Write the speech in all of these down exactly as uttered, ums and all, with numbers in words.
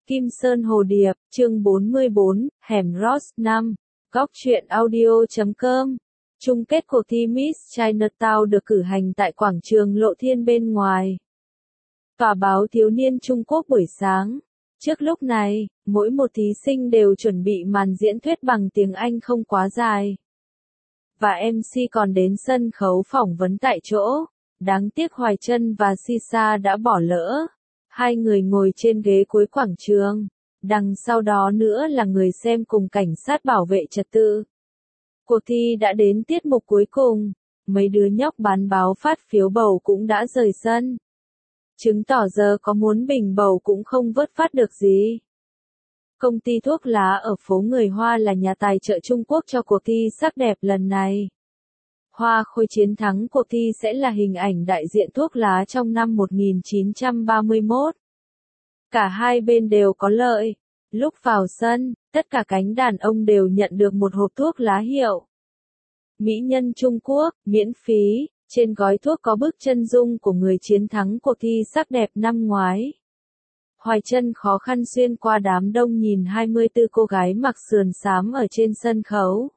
Kim Sơn Hồ Điệp, chương bốn mươi bốn, Hẻm Ross năm, góc truyện audio chấm com. Chung kết cuộc thi Miss Chinatown được cử hành tại quảng trường Lộ Thiên bên ngoài tòa báo Thiếu niên Trung Quốc buổi sáng. Trước lúc này, mỗi một thí sinh đều chuẩn bị màn diễn thuyết bằng tiếng Anh không quá dài. Và em xê còn đến sân khấu phỏng vấn tại chỗ. Đáng tiếc Hoài Trân và Sisa đã bỏ lỡ. Hai người ngồi trên ghế cuối quảng trường. Đằng sau đó nữa là người xem cùng cảnh sát bảo vệ trật tự. Cuộc thi đã đến tiết mục cuối cùng. Mấy đứa nhóc bán báo phát phiếu bầu cũng đã rời sân. Chứng tỏ giờ có muốn bình bầu cũng không vớt phát được gì. Công ty thuốc lá ở phố Người Hoa là nhà tài trợ Trung Quốc cho cuộc thi sắc đẹp lần này. Hoa khôi chiến thắng cuộc thi sẽ là hình ảnh đại diện thuốc lá trong năm một nghìn chín trăm ba mươi mốt. Cả hai bên đều có lợi. Lúc vào sân, tất cả cánh đàn ông đều nhận được một hộp thuốc lá hiệu Mỹ nhân Trung Quốc, miễn phí. Trên gói thuốc có bức chân dung của người chiến thắng cuộc thi sắc đẹp năm ngoái. Hoài Trân khó khăn xuyên qua đám đông nhìn hai mươi tư cô gái mặc sườn xám ở trên sân khấu.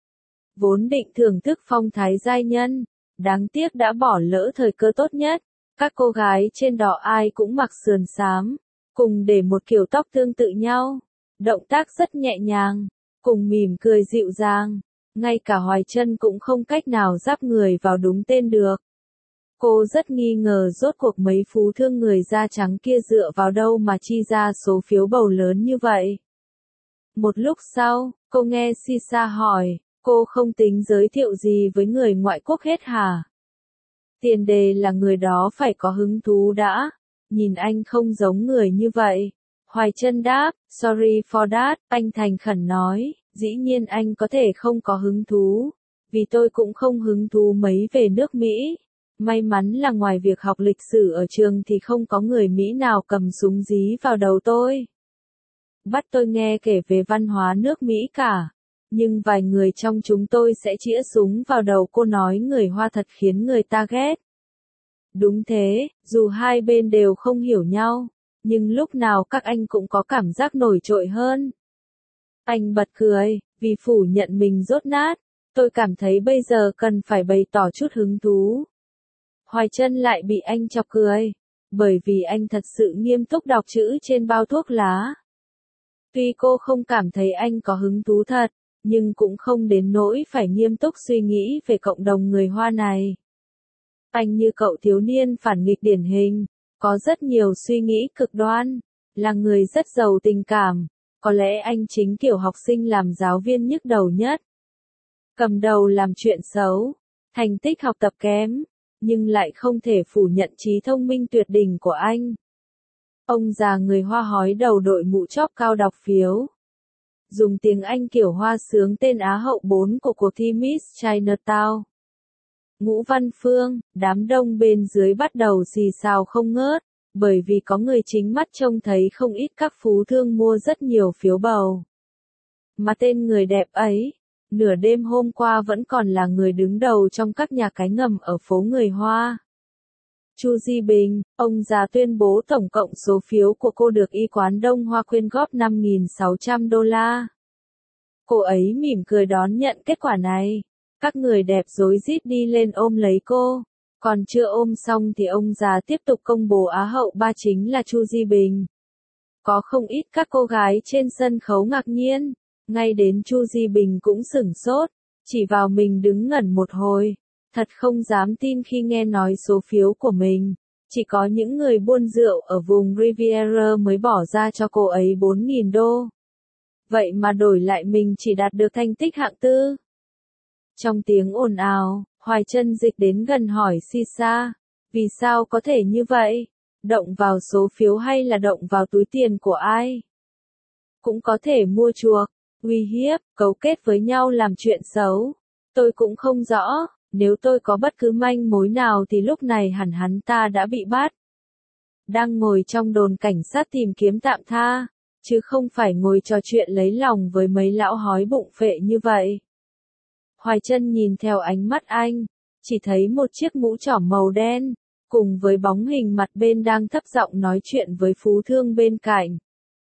Vốn định thưởng thức phong thái giai nhân, đáng tiếc đã bỏ lỡ thời cơ tốt nhất. Các cô gái trên đó ai cũng mặc sườn xám, cùng để một kiểu tóc tương tự nhau, động tác rất nhẹ nhàng, cùng mỉm cười dịu dàng. Ngay cả Hoài Trân cũng không cách nào giáp người vào đúng tên được. Cô rất nghi ngờ rốt cuộc mấy phú thương người da trắng kia dựa vào đâu mà chi ra số phiếu bầu lớn như vậy. Một lúc sau, cô nghe Sisa hỏi, cô không tính giới thiệu gì với người ngoại quốc hết hả? Tiền đề là người đó phải có hứng thú đã. Nhìn anh không giống người như vậy. Hoài Trân đáp, sorry for that, anh thành khẩn nói. Dĩ nhiên anh có thể không có hứng thú, vì tôi cũng không hứng thú mấy về nước Mỹ. May mắn là ngoài việc học lịch sử ở trường thì không có người Mỹ nào cầm súng dí vào đầu tôi. Bắt tôi nghe kể về văn hóa nước Mỹ cả. Nhưng vài người trong chúng tôi sẽ chĩa súng vào đầu cô nói người Hoa thật khiến người ta ghét. Đúng thế, dù hai bên đều không hiểu nhau, nhưng lúc nào các anh cũng có cảm giác nổi trội hơn. Anh bật cười, vì phủ nhận mình dốt nát, tôi cảm thấy bây giờ cần phải bày tỏ chút hứng thú. Hoài Trân lại bị anh chọc cười, bởi vì anh thật sự nghiêm túc đọc chữ trên bao thuốc lá. Tuy cô không cảm thấy anh có hứng thú thật, nhưng cũng không đến nỗi phải nghiêm túc suy nghĩ về cộng đồng người Hoa này. Anh như cậu thiếu niên phản nghịch điển hình, có rất nhiều suy nghĩ cực đoan, là người rất giàu tình cảm. Có lẽ anh chính kiểu học sinh làm giáo viên nhức đầu nhất. Cầm đầu làm chuyện xấu, thành tích học tập kém, nhưng lại không thể phủ nhận trí thông minh tuyệt đỉnh của anh. Ông già người Hoa hói đầu đội mũ chóp cao đọc phiếu. Dùng tiếng Anh kiểu Hoa sướng tên Á hậu bốn của cuộc thi Miss Chinatown. Ngũ Văn Phương, đám đông bên dưới bắt đầu xì xào không ngớt. Bởi vì có người chính mắt trông thấy không ít các phú thương mua rất nhiều phiếu bầu. Mà tên người đẹp ấy, nửa đêm hôm qua vẫn còn là người đứng đầu trong các nhà cái ngầm ở phố Người Hoa. Chu Di Bình, ông già tuyên bố tổng cộng số phiếu của cô được y quán Đông Hoa quyên góp năm nghìn sáu trăm đô la. Cô ấy mỉm cười đón nhận kết quả này. Các người đẹp rối rít đi lên ôm lấy cô. Còn chưa ôm xong thì ông già tiếp tục công bố Á hậu ba chính là Chu Di Bình. Có không ít các cô gái trên sân khấu ngạc nhiên, ngay đến Chu Di Bình cũng sửng sốt, chỉ vào mình đứng ngẩn một hồi, thật không dám tin khi nghe nói số phiếu của mình. Chỉ có những người buôn rượu ở vùng Riviera mới bỏ ra cho cô ấy bốn nghìn đô. Vậy mà đổi lại mình chỉ đạt được thành tích hạng tư. Trong tiếng ồn ào, Hoài Trân dịch đến gần hỏi Sisa, vì sao có thể như vậy? Động vào số phiếu hay là động vào túi tiền của ai? Cũng có thể mua chuộc, uy hiếp, cấu kết với nhau làm chuyện xấu. Tôi cũng không rõ, nếu tôi có bất cứ manh mối nào thì lúc này hẳn hắn ta đã bị bắt. Đang ngồi trong đồn cảnh sát tìm kiếm tạm tha, chứ không phải ngồi trò chuyện lấy lòng với mấy lão hói bụng phệ như vậy. Hoài Trân nhìn theo ánh mắt anh, chỉ thấy một chiếc mũ trỏm màu đen, cùng với bóng hình mặt bên đang thấp giọng nói chuyện với phú thương bên cạnh.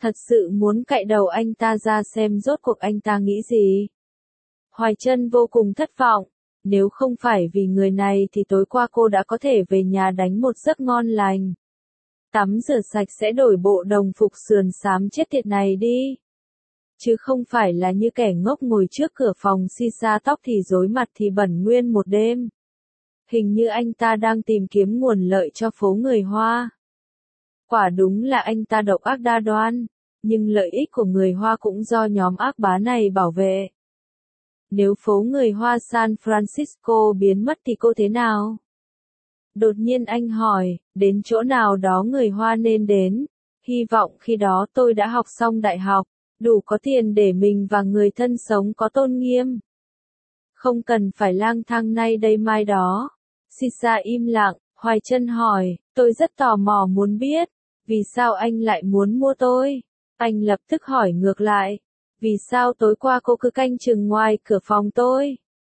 Thật sự muốn cạy đầu anh ta ra xem rốt cuộc anh ta nghĩ gì. Hoài Trân vô cùng thất vọng. Nếu không phải vì người này thì tối qua cô đã có thể về nhà đánh một giấc ngon lành. Tắm rửa sạch sẽ đổi bộ đồng phục sườn xám chết tiệt này đi. Chứ không phải là như kẻ ngốc ngồi trước cửa phòng sisa tóc thì rối mặt thì bẩn nguyên một đêm. Hình như anh ta đang tìm kiếm nguồn lợi cho phố người Hoa. Quả đúng là anh ta độc ác đa đoan, nhưng lợi ích của người Hoa cũng do nhóm ác bá này bảo vệ. Nếu phố người Hoa San Francisco biến mất thì cô thế nào? Đột nhiên anh hỏi, đến chỗ nào đó người Hoa nên đến, hy vọng khi đó tôi đã học xong đại học, đủ có tiền để mình và người thân sống có tôn nghiêm. Không cần phải lang thang nay đây mai đó. Sisa im lặng, Hoài Trân hỏi, tôi rất tò mò muốn biết, vì sao anh lại muốn mua tôi? Anh lập tức hỏi ngược lại, vì sao tối qua cô cứ canh chừng ngoài cửa phòng tôi?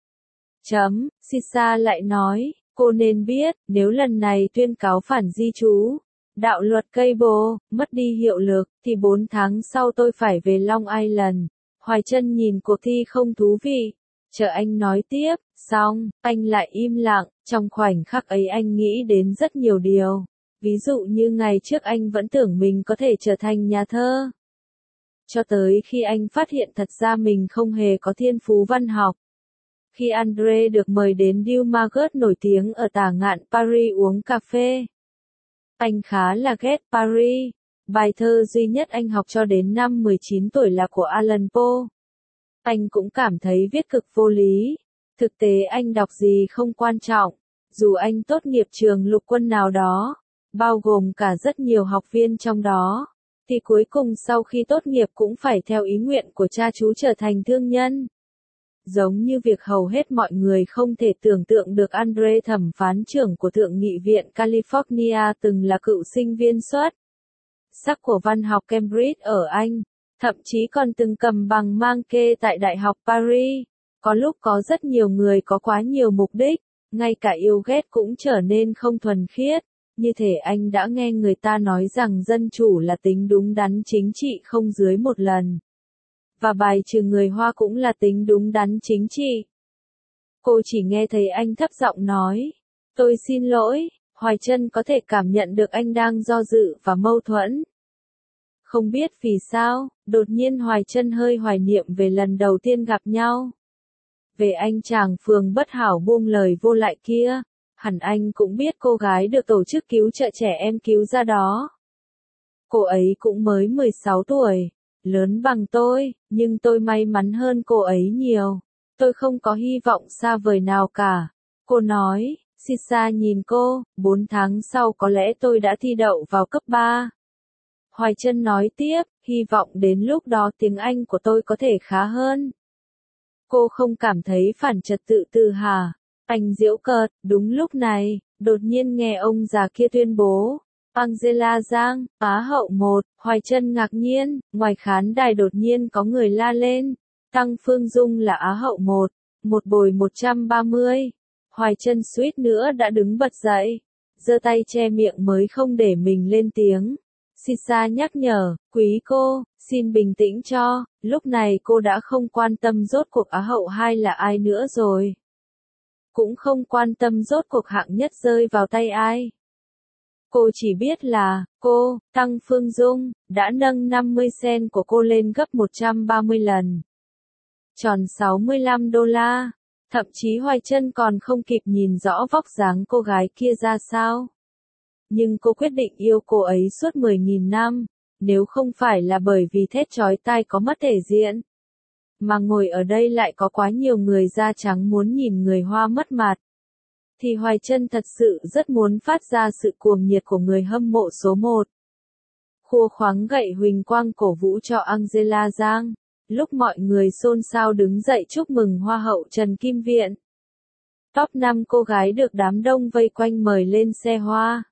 Chấm, Sisa lại nói, cô nên biết, nếu lần này tuyên cáo phản di trú, đạo luật cable, mất đi hiệu lực, thì bốn tháng sau tôi phải về Long Island. Hoài Trân nhìn cuộc thi không thú vị, chờ anh nói tiếp, xong, anh lại im lặng, trong khoảnh khắc ấy anh nghĩ đến rất nhiều điều. Ví dụ như ngày trước anh vẫn tưởng mình có thể trở thành nhà thơ. Cho tới khi anh phát hiện thật ra mình không hề có thiên phú văn học. Khi Andre được mời đến Dieu Margot nổi tiếng ở tả ngạn Paris uống cà phê. Anh khá là ghét Paris. Bài thơ duy nhất anh học cho đến năm mười chín tuổi là của Allan Poe. Anh cũng cảm thấy viết cực vô lý. Thực tế anh đọc gì không quan trọng. Dù anh tốt nghiệp trường lục quân nào đó, bao gồm cả rất nhiều học viên trong đó, thì cuối cùng sau khi tốt nghiệp cũng phải theo ý nguyện của cha chú trở thành thương nhân. Giống như việc hầu hết mọi người không thể tưởng tượng được Andre thẩm phán trưởng của Thượng nghị viện California từng là cựu sinh viên xuất sắc của văn học Cambridge ở Anh, thậm chí còn từng cầm bằng mang kê tại Đại học Paris. Có lúc có rất nhiều người có quá nhiều mục đích, ngay cả yêu ghét cũng trở nên không thuần khiết. Như thể anh đã nghe người ta nói rằng dân chủ là tính đúng đắn chính trị không dưới một lần. Và bài trừ người Hoa cũng là tính đúng đắn chính trị. Cô chỉ nghe thấy anh thấp giọng nói, tôi xin lỗi. Hoài Trân có thể cảm nhận được anh đang do dự và mâu thuẫn. Không biết vì sao, đột nhiên Hoài Trân hơi hoài niệm về lần đầu tiên gặp nhau. Về anh chàng phường bất hảo buông lời vô lại kia. Hẳn anh cũng biết cô gái được tổ chức cứu trợ trẻ em cứu ra đó. Cô ấy cũng mới mười sáu tuổi, lớn bằng tôi, nhưng tôi may mắn hơn cô ấy nhiều. Tôi không có hy vọng xa vời nào cả. Cô nói, Sisa nhìn cô, bốn tháng sau có lẽ tôi đã thi đậu vào cấp ba. Hoài Trân nói tiếp, hy vọng đến lúc đó tiếng Anh của tôi có thể khá hơn. Cô không cảm thấy phản trật tự từ hả? Anh giễu cợt, đúng lúc này, đột nhiên nghe ông già kia tuyên bố. Angela Giang, Á hậu một, Hoài Trân ngạc nhiên, ngoài khán đài đột nhiên có người la lên. Tăng Phương Dung là Á hậu một, một bồi một trăm ba mươi. Hoài Trân suýt nữa đã đứng bật dậy, giơ tay che miệng mới không để mình lên tiếng. Sisa nhắc nhở, quý cô, xin bình tĩnh cho, lúc này cô đã không quan tâm rốt cuộc Á hậu hai là ai nữa rồi. Cũng không quan tâm rốt cuộc hạng nhất rơi vào tay ai. Cô chỉ biết là, cô, Tăng Phương Dung, đã nâng năm mươi sen của cô lên gấp một trăm ba mươi lần. Tròn sáu mươi lăm đô la. Thậm chí Hoài Trân còn không kịp nhìn rõ vóc dáng cô gái kia ra sao. Nhưng cô quyết định yêu cô ấy suốt mười nghìn năm, nếu không phải là bởi vì thét chói tai có mất thể diện. Mà ngồi ở đây lại có quá nhiều người da trắng muốn nhìn người Hoa mất mặt. Thì Hoài Trân thật sự rất muốn phát ra sự cuồng nhiệt của người hâm mộ số một. Khua khoáng gậy huỳnh quang cổ vũ cho Angela Giang. Lúc mọi người xôn xao đứng dậy chúc mừng Hoa hậu Trần Kim Viện. Top năm cô gái được đám đông vây quanh mời lên xe hoa.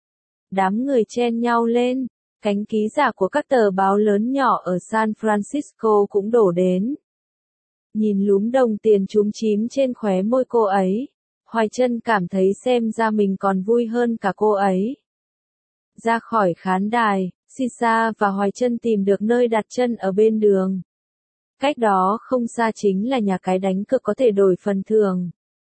Đám người chen nhau lên, cánh ký giả của các tờ báo lớn nhỏ ở San Francisco cũng đổ đến. Nhìn lúm đồng tiền chúm chím trên khóe môi cô ấy, Hoài Trân cảm thấy xem ra mình còn vui hơn cả cô ấy. Ra khỏi khán đài, Sisa và Hoài Trân tìm được nơi đặt chân ở bên đường. Cách đó không xa chính là nhà cái đánh cược có thể đổi phần thưởng.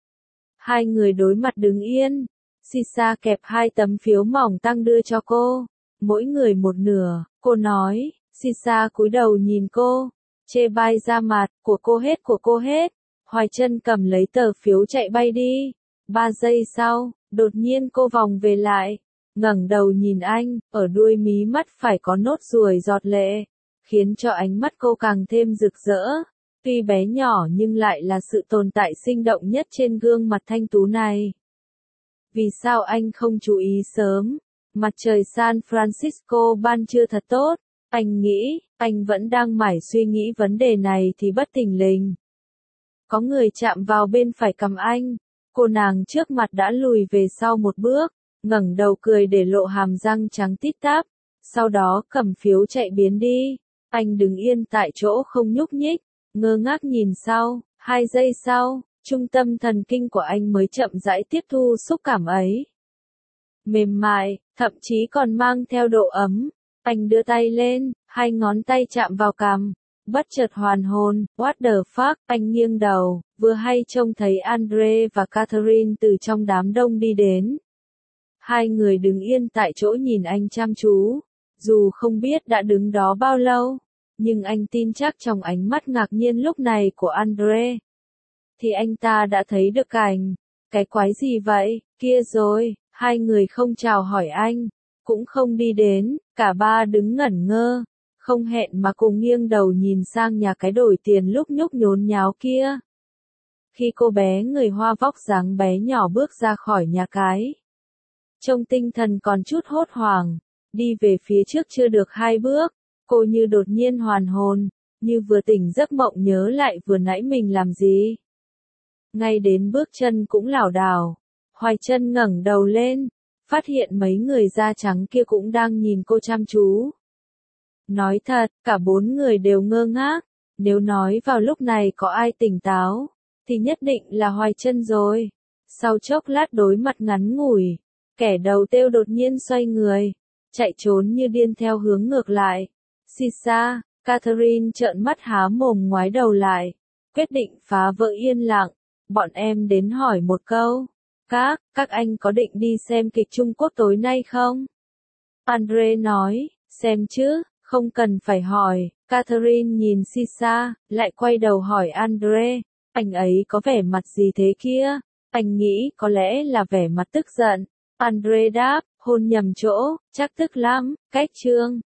Hai người đối mặt đứng yên. Sisa kẹp hai tấm phiếu mỏng tăng đưa cho cô. Mỗi người một nửa, cô nói. Sisa cúi đầu nhìn cô. Chê bai ra mặt, của cô hết của cô hết. Hoài Trân cầm lấy tờ phiếu chạy bay đi. Ba giây sau, đột nhiên cô vòng về lại. Ngẩng đầu nhìn anh, ở đuôi mí mắt phải có nốt ruồi giọt lệ. Khiến cho ánh mắt cô càng thêm rực rỡ. Tuy bé nhỏ nhưng lại là sự tồn tại sinh động nhất trên gương mặt thanh tú này. Vì sao anh không chú ý sớm? Mặt trời San Francisco ban trưa thật tốt. Anh nghĩ, anh vẫn đang mải suy nghĩ vấn đề này thì bất thình lình. Có người chạm vào bên phải cầm anh. Cô nàng trước mặt đã lùi về sau một bước, ngẩng đầu cười để lộ hàm răng trắng tít tắp. Sau đó cầm phiếu chạy biến đi. Anh đứng yên tại chỗ không nhúc nhích, ngơ ngác nhìn sau. Hai giây sau, trung tâm thần kinh của anh mới chậm rãi tiếp thu xúc cảm ấy. Mềm mại, thậm chí còn mang theo độ ấm. Anh đưa tay lên, hai ngón tay chạm vào cằm. Bất chợt hoàn hồn, what the fuck, anh nghiêng đầu, vừa hay trông thấy Andre và Catherine từ trong đám đông đi đến. Hai người đứng yên tại chỗ nhìn anh chăm chú. Dù không biết đã đứng đó bao lâu, nhưng anh tin chắc trong ánh mắt ngạc nhiên lúc này của Andre, thì anh ta đã thấy được cảnh. Cái quái gì vậy, kia rồi, hai người không chào hỏi anh, cũng không đi đến, cả ba đứng ngẩn ngơ, không hẹn mà cùng nghiêng đầu nhìn sang nhà cái đổi tiền lúc nhúc nhốn nháo kia. Khi cô bé người Hoa vóc dáng bé nhỏ bước ra khỏi nhà cái, trông tinh thần còn chút hốt hoảng, đi về phía trước chưa được hai bước, cô như đột nhiên hoàn hồn, như vừa tỉnh giấc mộng nhớ lại vừa nãy mình làm gì. Ngay đến bước chân cũng lảo đảo, Hoài Trân ngẩng đầu lên, phát hiện mấy người da trắng kia cũng đang nhìn cô chăm chú. Nói thật, cả bốn người đều ngơ ngác, nếu nói vào lúc này có ai tỉnh táo, thì nhất định là Hoài Trân rồi. Sau chốc lát đối mặt ngắn ngủi, kẻ đầu têu đột nhiên xoay người, chạy trốn như điên theo hướng ngược lại. Sisa, Catherine trợn mắt há mồm ngoái đầu lại, quyết định phá vỡ yên lặng. Bọn em đến hỏi một câu. Các, các anh có định đi xem kịch Trung Quốc tối nay không? Andre nói, xem chứ, không cần phải hỏi. Catherine nhìn Sisa, lại quay đầu hỏi Andre, anh ấy có vẻ mặt gì thế kia? Anh nghĩ có lẽ là vẻ mặt tức giận. Andre đáp, hôn nhầm chỗ, chắc tức lắm, cách chương.